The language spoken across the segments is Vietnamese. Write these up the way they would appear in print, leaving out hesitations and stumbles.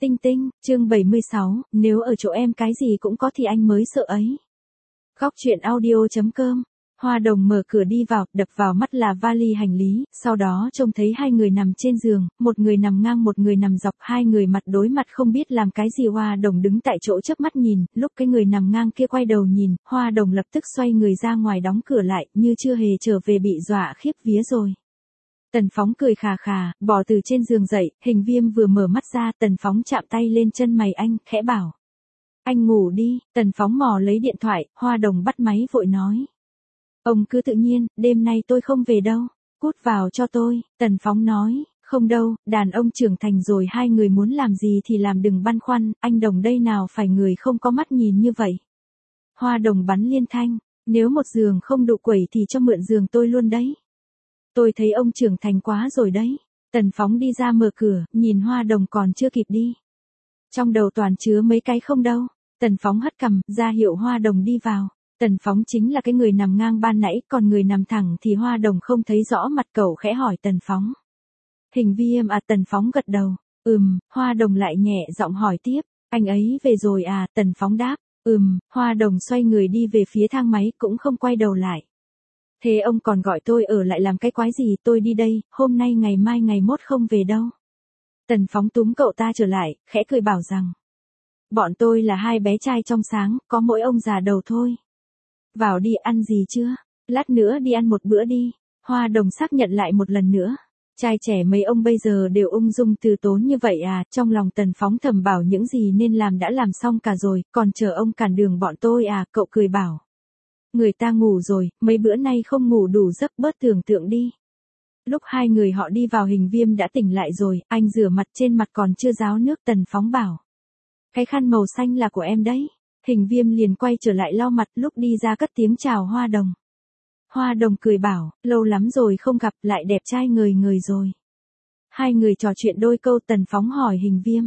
Tinh tinh, chương 76, nếu ở chỗ em cái gì cũng có thì anh mới sợ ấy. Góc truyện audio.com. Hoa Đồng mở cửa đi vào, đập vào mắt là vali hành lý, sau đó trông thấy hai người nằm trên giường, một người nằm ngang một người nằm dọc, hai người mặt đối mặt không biết làm cái gì. Hoa Đồng đứng tại chỗ chớp mắt nhìn, lúc cái người nằm ngang kia quay đầu nhìn, Hoa Đồng lập tức xoay người ra ngoài đóng cửa lại, như chưa hề trở về bị dọa khiếp vía rồi. Tần Phóng cười khà khà, bò từ trên giường dậy, Hình Viêm vừa mở mắt ra, Tần Phóng chạm tay lên chân mày anh, khẽ bảo. Anh ngủ đi. Tần Phóng mò lấy điện thoại, Hoa Đồng bắt máy vội nói. Ông cứ tự nhiên, đêm nay tôi không về đâu. Cút vào cho tôi. Tần Phóng nói, không đâu, đàn ông trưởng thành rồi, hai người muốn làm gì thì làm, đừng băn khoăn, anh Đồng đây nào phải người không có mắt nhìn như vậy. Hoa Đồng bắn liên thanh, nếu một giường không đủ quẩy thì cho mượn giường tôi luôn đấy. Tôi thấy ông trưởng thành quá rồi đấy. Tần Phóng đi ra mở cửa, nhìn Hoa Đồng còn chưa kịp đi. Trong đầu toàn chứa mấy cái không đâu. Tần Phóng hất cằm, ra hiệu Hoa Đồng đi vào. Tần Phóng chính là cái người nằm ngang ban nãy, còn người nằm thẳng thì Hoa Đồng không thấy rõ mặt. Cậu khẽ hỏi Tần Phóng. Hình Viêm à? Tần Phóng gật đầu. Hoa Đồng lại nhẹ giọng hỏi tiếp. Anh ấy về rồi à? Tần Phóng đáp. Hoa Đồng xoay người đi về phía thang máy, cũng không quay đầu lại. Thế ông còn gọi tôi ở lại làm cái quái gì? Tôi đi đây, hôm nay ngày mai ngày mốt không về đâu. Tần Phóng túm cậu ta trở lại, khẽ cười bảo rằng. Bọn tôi là hai bé trai trong sáng, có mỗi ông già đầu thôi. Vào đi, ăn gì chưa? Lát nữa đi ăn một bữa đi. Hoa Đồng xác nhận lại một lần nữa. Trai trẻ mấy ông bây giờ đều ung dung từ tốn như vậy à? Trong lòng Tần Phóng thầm bảo những gì nên làm đã làm xong cả rồi, còn chờ ông cản đường bọn tôi à? Cậu cười bảo. Người ta ngủ rồi, mấy bữa nay không ngủ đủ giấc, bớt tưởng tượng đi. Lúc hai người họ đi vào, Hình Viêm đã tỉnh lại rồi, anh rửa mặt, trên mặt còn chưa ráo nước. Tần Phóng bảo. Cái khăn màu xanh là của em đấy. Hình Viêm liền quay trở lại lau mặt, lúc đi ra cất tiếng chào Hoa Đồng. Hoa Đồng cười bảo, lâu lắm rồi không gặp, lại đẹp trai ngời ngời rồi. Hai người trò chuyện đôi câu. Tần Phóng hỏi Hình Viêm.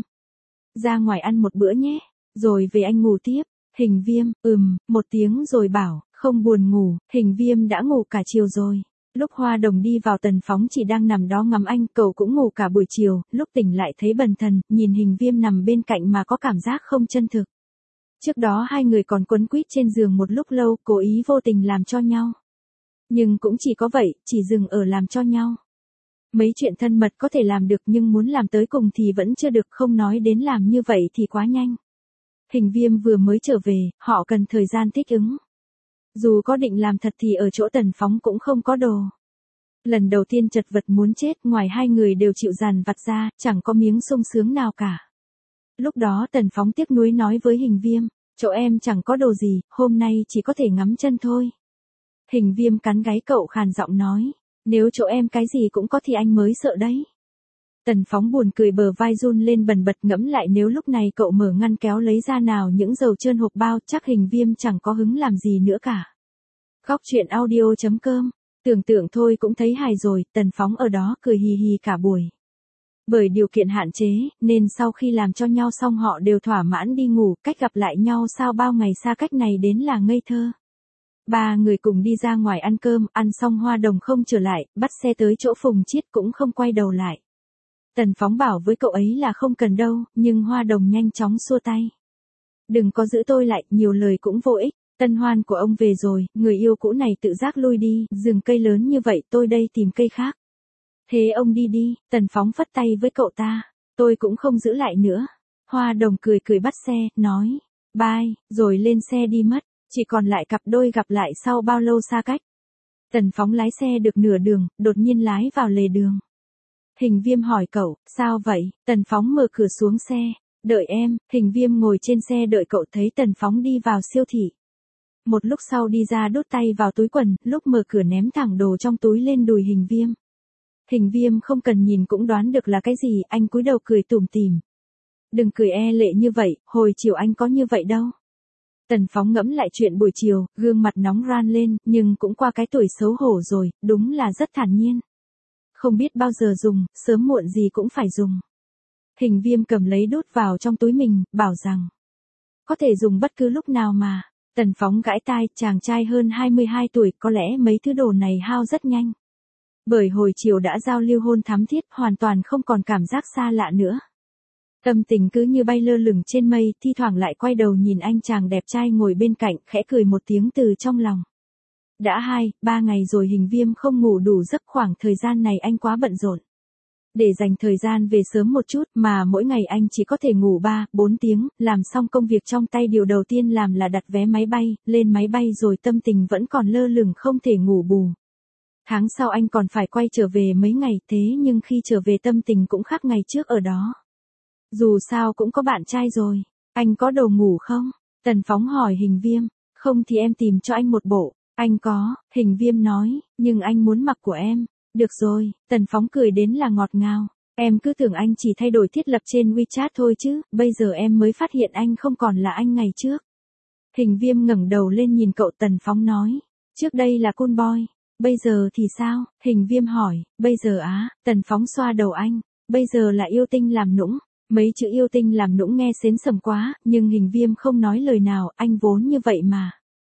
Ra ngoài ăn một bữa nhé, rồi về anh ngủ tiếp. Hình Viêm, một tiếng rồi bảo, không buồn ngủ. Hình Viêm đã ngủ cả chiều rồi. Lúc Hoa Đồng đi vào, Tần Phóng chỉ đang nằm đó ngắm anh, cậu cũng ngủ cả buổi chiều, lúc tỉnh lại thấy bần thần, nhìn Hình Viêm nằm bên cạnh mà có cảm giác không chân thực. Trước đó hai người còn quấn quýt trên giường một lúc lâu, cố ý vô tình làm cho nhau. Nhưng cũng chỉ có vậy, chỉ dừng ở làm cho nhau. Mấy chuyện thân mật có thể làm được, nhưng muốn làm tới cùng thì vẫn chưa được, không nói đến làm như vậy thì quá nhanh. Hình Viêm vừa mới trở về, họ cần thời gian thích ứng. Dù có định làm thật thì ở chỗ Tần Phóng cũng không có đồ. Lần đầu tiên chật vật muốn chết, ngoài hai người đều chịu dằn vặt ra, chẳng có miếng sung sướng nào cả. Lúc đó Tần Phóng tiếc nuối nói với Hình Viêm, chỗ em chẳng có đồ gì, hôm nay chỉ có thể ngắm chân thôi. Hình Viêm cắn gáy cậu khàn giọng nói, nếu chỗ em cái gì cũng có thì anh mới sợ đấy. Tần Phóng buồn cười, bờ vai run lên bần bật, ngẫm lại nếu lúc này cậu mở ngăn kéo lấy ra nào những dầu trơn hộp bao, chắc Hình Viêm chẳng có hứng làm gì nữa cả. Góc truyện audio.com. Tưởng tượng thôi cũng thấy hài rồi. Tần Phóng ở đó cười hì hì cả buổi. Bởi điều kiện hạn chế, nên sau khi làm cho nhau xong họ đều thỏa mãn đi ngủ. Cách gặp lại nhau sau bao ngày xa cách này đến là ngây thơ. Ba người cùng đi ra ngoài ăn cơm, ăn xong Hoa Đồng không trở lại, bắt xe tới chỗ Phùng Chiết cũng không quay đầu lại. Tần Phóng bảo với cậu ấy là không cần đâu, nhưng Hoa Đồng nhanh chóng xua tay. Đừng có giữ tôi lại, nhiều lời cũng vô ích. Tân hoan của ông về rồi, người yêu cũ này tự giác lui đi, rừng cây lớn như vậy, tôi đây tìm cây khác. Thế ông đi đi. Tần Phóng phất tay với cậu ta. Tôi cũng không giữ lại nữa. Hoa Đồng cười cười bắt xe, nói. Bye, rồi lên xe đi mất. Chỉ còn lại cặp đôi gặp lại sau bao lâu xa cách. Tần Phóng lái xe được nửa đường, đột nhiên lái vào lề đường. Hình Viêm hỏi cậu, sao vậy? Tần Phóng mở cửa xuống xe. Đợi em. Hình Viêm ngồi trên xe đợi cậu, thấy Tần Phóng đi vào siêu thị. Một lúc sau đi ra đút tay vào túi quần, lúc mở cửa ném thẳng đồ trong túi lên đùi Hình Viêm. Hình Viêm không cần nhìn cũng đoán được là cái gì, anh cúi đầu cười tủm tỉm. Đừng cười e lệ như vậy, hồi chiều anh có như vậy đâu. Tần Phóng ngẫm lại chuyện buổi chiều, gương mặt nóng ran lên, nhưng cũng qua cái tuổi xấu hổ rồi, đúng là rất thản nhiên. Không biết bao giờ dùng, sớm muộn gì cũng phải dùng. Hình Viêm cầm lấy đút vào trong túi mình, bảo rằng. Có thể dùng bất cứ lúc nào mà. Tần Phóng gãi tai, chàng trai hơn 22 tuổi, có lẽ mấy thứ đồ này hao rất nhanh. Bởi hồi chiều đã giao lưu hôn thắm thiết, hoàn toàn không còn cảm giác xa lạ nữa. Tâm tình cứ như bay lơ lửng trên mây, thi thoảng lại quay đầu nhìn anh chàng đẹp trai ngồi bên cạnh, khẽ cười một tiếng từ trong lòng. Đã 2-3 ngày rồi Hình Viêm không ngủ đủ giấc, khoảng thời gian này anh quá bận rộn. Để dành thời gian về sớm một chút mà mỗi ngày anh chỉ có thể ngủ 3-4 tiếng, làm xong công việc trong tay điều đầu tiên làm là đặt vé máy bay, lên máy bay rồi tâm tình vẫn còn lơ lửng không thể ngủ bù. Tháng sau anh còn phải quay trở về mấy ngày, thế nhưng khi trở về tâm tình cũng khác ngày trước ở đó. Dù sao cũng có bạn trai rồi, anh có đồ ngủ không? Tần Phóng hỏi Hình Viêm, không thì em tìm cho anh một bộ. Anh có, Hình Viêm nói, nhưng anh muốn mặc của em. Được rồi, Tần Phóng cười đến là ngọt ngào. Em cứ tưởng anh chỉ thay đổi thiết lập trên WeChat thôi chứ, bây giờ em mới phát hiện anh không còn là anh ngày trước. Hình Viêm ngẩng đầu lên nhìn cậu. Tần Phóng nói, trước đây là cool boy, bây giờ thì sao? Hình Viêm hỏi, bây giờ á, Tần Phóng xoa đầu anh, bây giờ là yêu tinh làm nũng. Mấy chữ yêu tinh làm nũng nghe sến sầm quá, nhưng Hình Viêm không nói lời nào, anh vốn như vậy mà.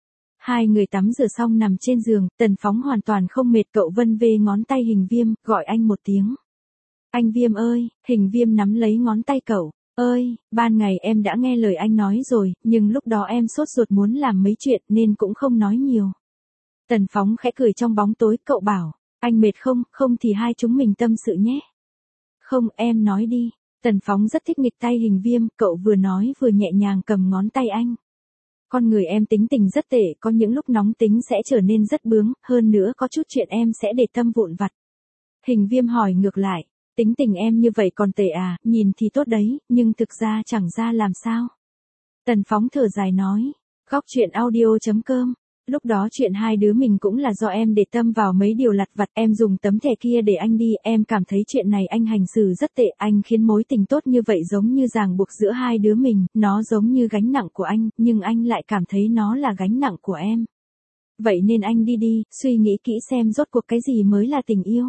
Hai người tắm rửa xong nằm trên giường, Tần Phóng hoàn toàn không mệt, cậu vân vê ngón tay Hình Viêm, gọi anh một tiếng. Anh Viêm ơi, Hình Viêm nắm lấy ngón tay cậu. Ơi, ban ngày em đã nghe lời anh nói rồi, nhưng lúc đó em sốt ruột muốn làm mấy chuyện nên cũng không nói nhiều. Tần Phóng khẽ cười trong bóng tối, cậu bảo, anh mệt không, không thì hai chúng mình tâm sự nhé. Không, em nói đi. Tần Phóng rất thích nghịch tay Hình Viêm, cậu vừa nói vừa nhẹ nhàng cầm ngón tay anh. Con người em tính tình rất tệ, có những lúc nóng tính sẽ trở nên rất bướng, hơn nữa có chút chuyện em sẽ để tâm vụn vặt. Hình Viêm hỏi ngược lại, tính tình em như vậy còn tệ à, nhìn thì tốt đấy, nhưng thực ra chẳng ra làm sao. Tần Phóng thở dài nói, góc chuyện audio.com. Lúc đó chuyện hai đứa mình cũng là do em để tâm vào mấy điều lặt vặt, em dùng tấm thẻ kia để anh đi, em cảm thấy chuyện này anh hành xử rất tệ, anh khiến mối tình tốt như vậy giống như ràng buộc giữa hai đứa mình, nó giống như gánh nặng của anh, nhưng anh lại cảm thấy nó là gánh nặng của em. Vậy nên anh đi đi, suy nghĩ kỹ xem rốt cuộc cái gì mới là tình yêu.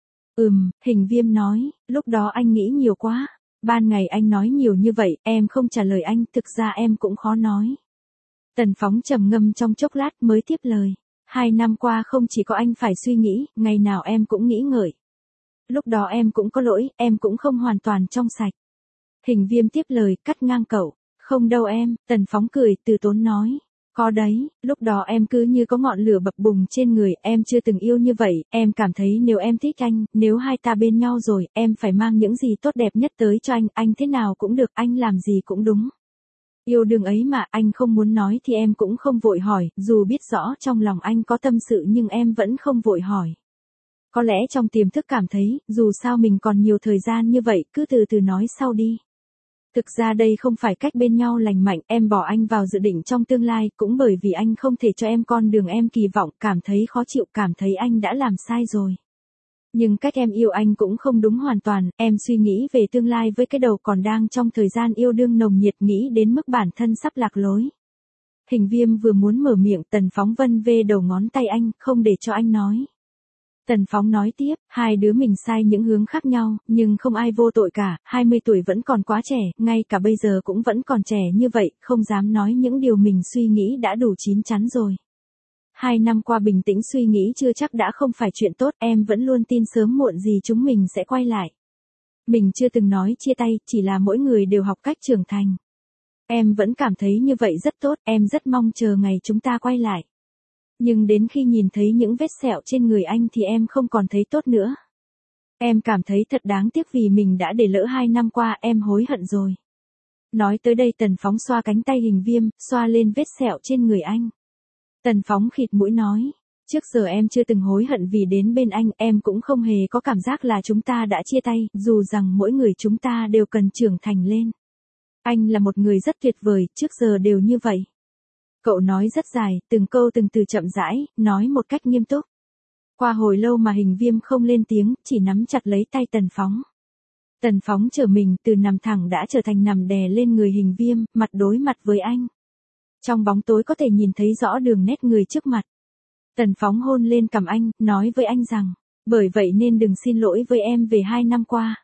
Hình Viêm nói, lúc đó anh nghĩ nhiều quá, ban ngày anh nói nhiều như vậy, em không trả lời anh, thực ra em cũng khó nói. Tần Phóng trầm ngâm trong chốc lát mới tiếp lời. 2 năm qua không chỉ có anh phải suy nghĩ, ngày nào em cũng nghĩ ngợi. Lúc đó em cũng có lỗi, em cũng không hoàn toàn trong sạch. Hình Viêm tiếp lời, cắt ngang cậu. Không đâu em, Tần Phóng cười, từ tốn nói. Có đấy, lúc đó em cứ như có ngọn lửa bập bùng trên người, em chưa từng yêu như vậy, em cảm thấy nếu em thích anh, nếu hai ta bên nhau rồi, em phải mang những gì tốt đẹp nhất tới cho anh thế nào cũng được, anh làm gì cũng đúng. Yêu đương ấy mà, anh không muốn nói thì em cũng không vội hỏi, dù biết rõ trong lòng anh có tâm sự nhưng em vẫn không vội hỏi. Có lẽ trong tiềm thức cảm thấy, dù sao mình còn nhiều thời gian như vậy, cứ từ từ nói sau đi. Thực ra đây không phải cách bên nhau lành mạnh, em bỏ anh vào dự định trong tương lai, cũng bởi vì anh không thể cho em con đường em kỳ vọng, cảm thấy khó chịu, cảm thấy anh đã làm sai rồi. Nhưng cách em yêu anh cũng không đúng hoàn toàn, em suy nghĩ về tương lai với cái đầu còn đang trong thời gian yêu đương nồng nhiệt, nghĩ đến mức bản thân sắp lạc lối. Hình Viêm vừa muốn mở miệng, Tần Phóng vân vê đầu ngón tay anh, không để cho anh nói. Tần Phóng nói tiếp, hai đứa mình sai những hướng khác nhau, nhưng không ai vô tội cả, 20 tuổi vẫn còn quá trẻ, ngay cả bây giờ cũng vẫn còn trẻ như vậy, không dám nói những điều mình suy nghĩ đã đủ chín chắn rồi. 2 năm qua bình tĩnh suy nghĩ chưa chắc đã không phải chuyện tốt, em vẫn luôn tin sớm muộn gì chúng mình sẽ quay lại. Mình chưa từng nói chia tay, chỉ là mỗi người đều học cách trưởng thành. Em vẫn cảm thấy như vậy rất tốt, em rất mong chờ ngày chúng ta quay lại. Nhưng đến khi nhìn thấy những vết sẹo trên người anh thì em không còn thấy tốt nữa. Em cảm thấy thật đáng tiếc vì mình đã để lỡ 2 năm qua, em hối hận rồi. Nói tới đây Tần Phóng xoa cánh tay Hình Viêm, xoa lên vết sẹo trên người anh. Tần Phóng khịt mũi nói, trước giờ em chưa từng hối hận vì đến bên anh, em cũng không hề có cảm giác là chúng ta đã chia tay, dù rằng mỗi người chúng ta đều cần trưởng thành lên. Anh là một người rất tuyệt vời, trước giờ đều như vậy. Cậu nói rất dài, từng câu từng từ chậm rãi, nói một cách nghiêm túc. Qua hồi lâu mà Hình Viêm không lên tiếng, chỉ nắm chặt lấy tay Tần Phóng. Tần Phóng trở mình, từ nằm thẳng đã trở thành nằm đè lên người Hình Viêm, mặt đối mặt với anh. Trong bóng tối có thể nhìn thấy rõ đường nét người trước mặt. Tần Phóng hôn lên cằm anh, nói với anh rằng, bởi vậy nên đừng xin lỗi với em về 2 năm qua.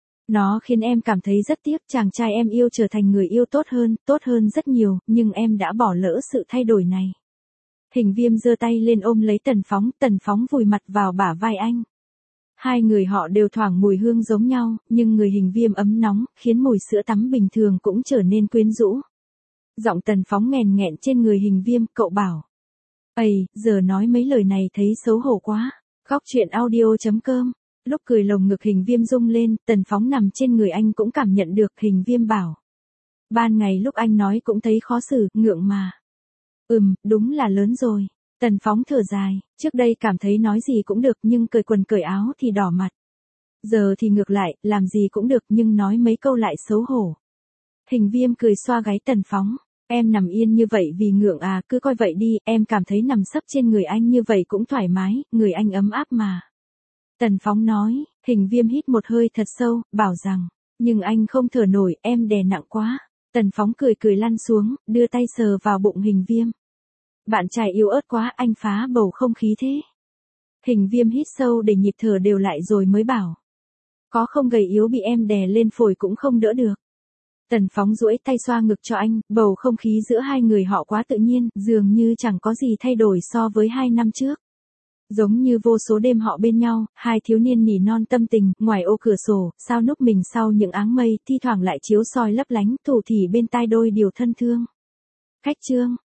Nó khiến em cảm thấy rất tiếc, chàng trai em yêu trở thành người yêu tốt hơn rất nhiều, nhưng em đã bỏ lỡ sự thay đổi này. Hình Viêm giơ tay lên ôm lấy Tần Phóng vùi mặt vào bả vai anh. Hai người họ đều thoảng mùi hương giống nhau, nhưng người Hình Viêm ấm nóng, khiến mùi sữa tắm bình thường cũng trở nên quyến rũ. Giọng Tần Phóng nghèn nghẹn trên người Hình Viêm, cậu bảo. Ây, giờ nói mấy lời này thấy xấu hổ quá. Góc truyện audio.com. Lúc cười lồng ngực Hình Viêm rung lên, Tần Phóng nằm trên người anh cũng cảm nhận được. Hình Viêm bảo. Ban ngày lúc anh nói cũng thấy khó xử, ngượng mà. Đúng là lớn rồi. Tần Phóng thở dài, trước đây cảm thấy nói gì cũng được nhưng cởi quần cởi áo thì đỏ mặt. Giờ thì ngược lại, làm gì cũng được nhưng nói mấy câu lại xấu hổ. Hình Viêm cười xoa gáy Tần Phóng. Em nằm yên như vậy vì ngượng à, cứ coi vậy đi, em cảm thấy nằm sấp trên người anh như vậy cũng thoải mái, người anh ấm áp mà. Tần Phóng nói, Hình Viêm hít một hơi thật sâu, bảo rằng, nhưng anh không thở nổi, em đè nặng quá. Tần Phóng cười cười lăn xuống, đưa tay sờ vào bụng Hình Viêm. Bạn trai yếu ớt quá, anh phá bầu không khí thế. Hình Viêm hít sâu để nhịp thở đều lại rồi mới bảo. Có không gầy yếu bị em đè lên phổi cũng không đỡ được. Tần Phóng duỗi tay xoa ngực cho anh, bầu không khí giữa hai người họ quá tự nhiên, dường như chẳng có gì thay đổi so với 2 năm trước. Giống như vô số đêm họ bên nhau, hai thiếu niên nỉ non tâm tình, ngoài ô cửa sổ, sao núp mình sau những áng mây, thi thoảng lại chiếu soi lấp lánh, thủ thỉ bên tai đôi điều thân thương. Khách trương.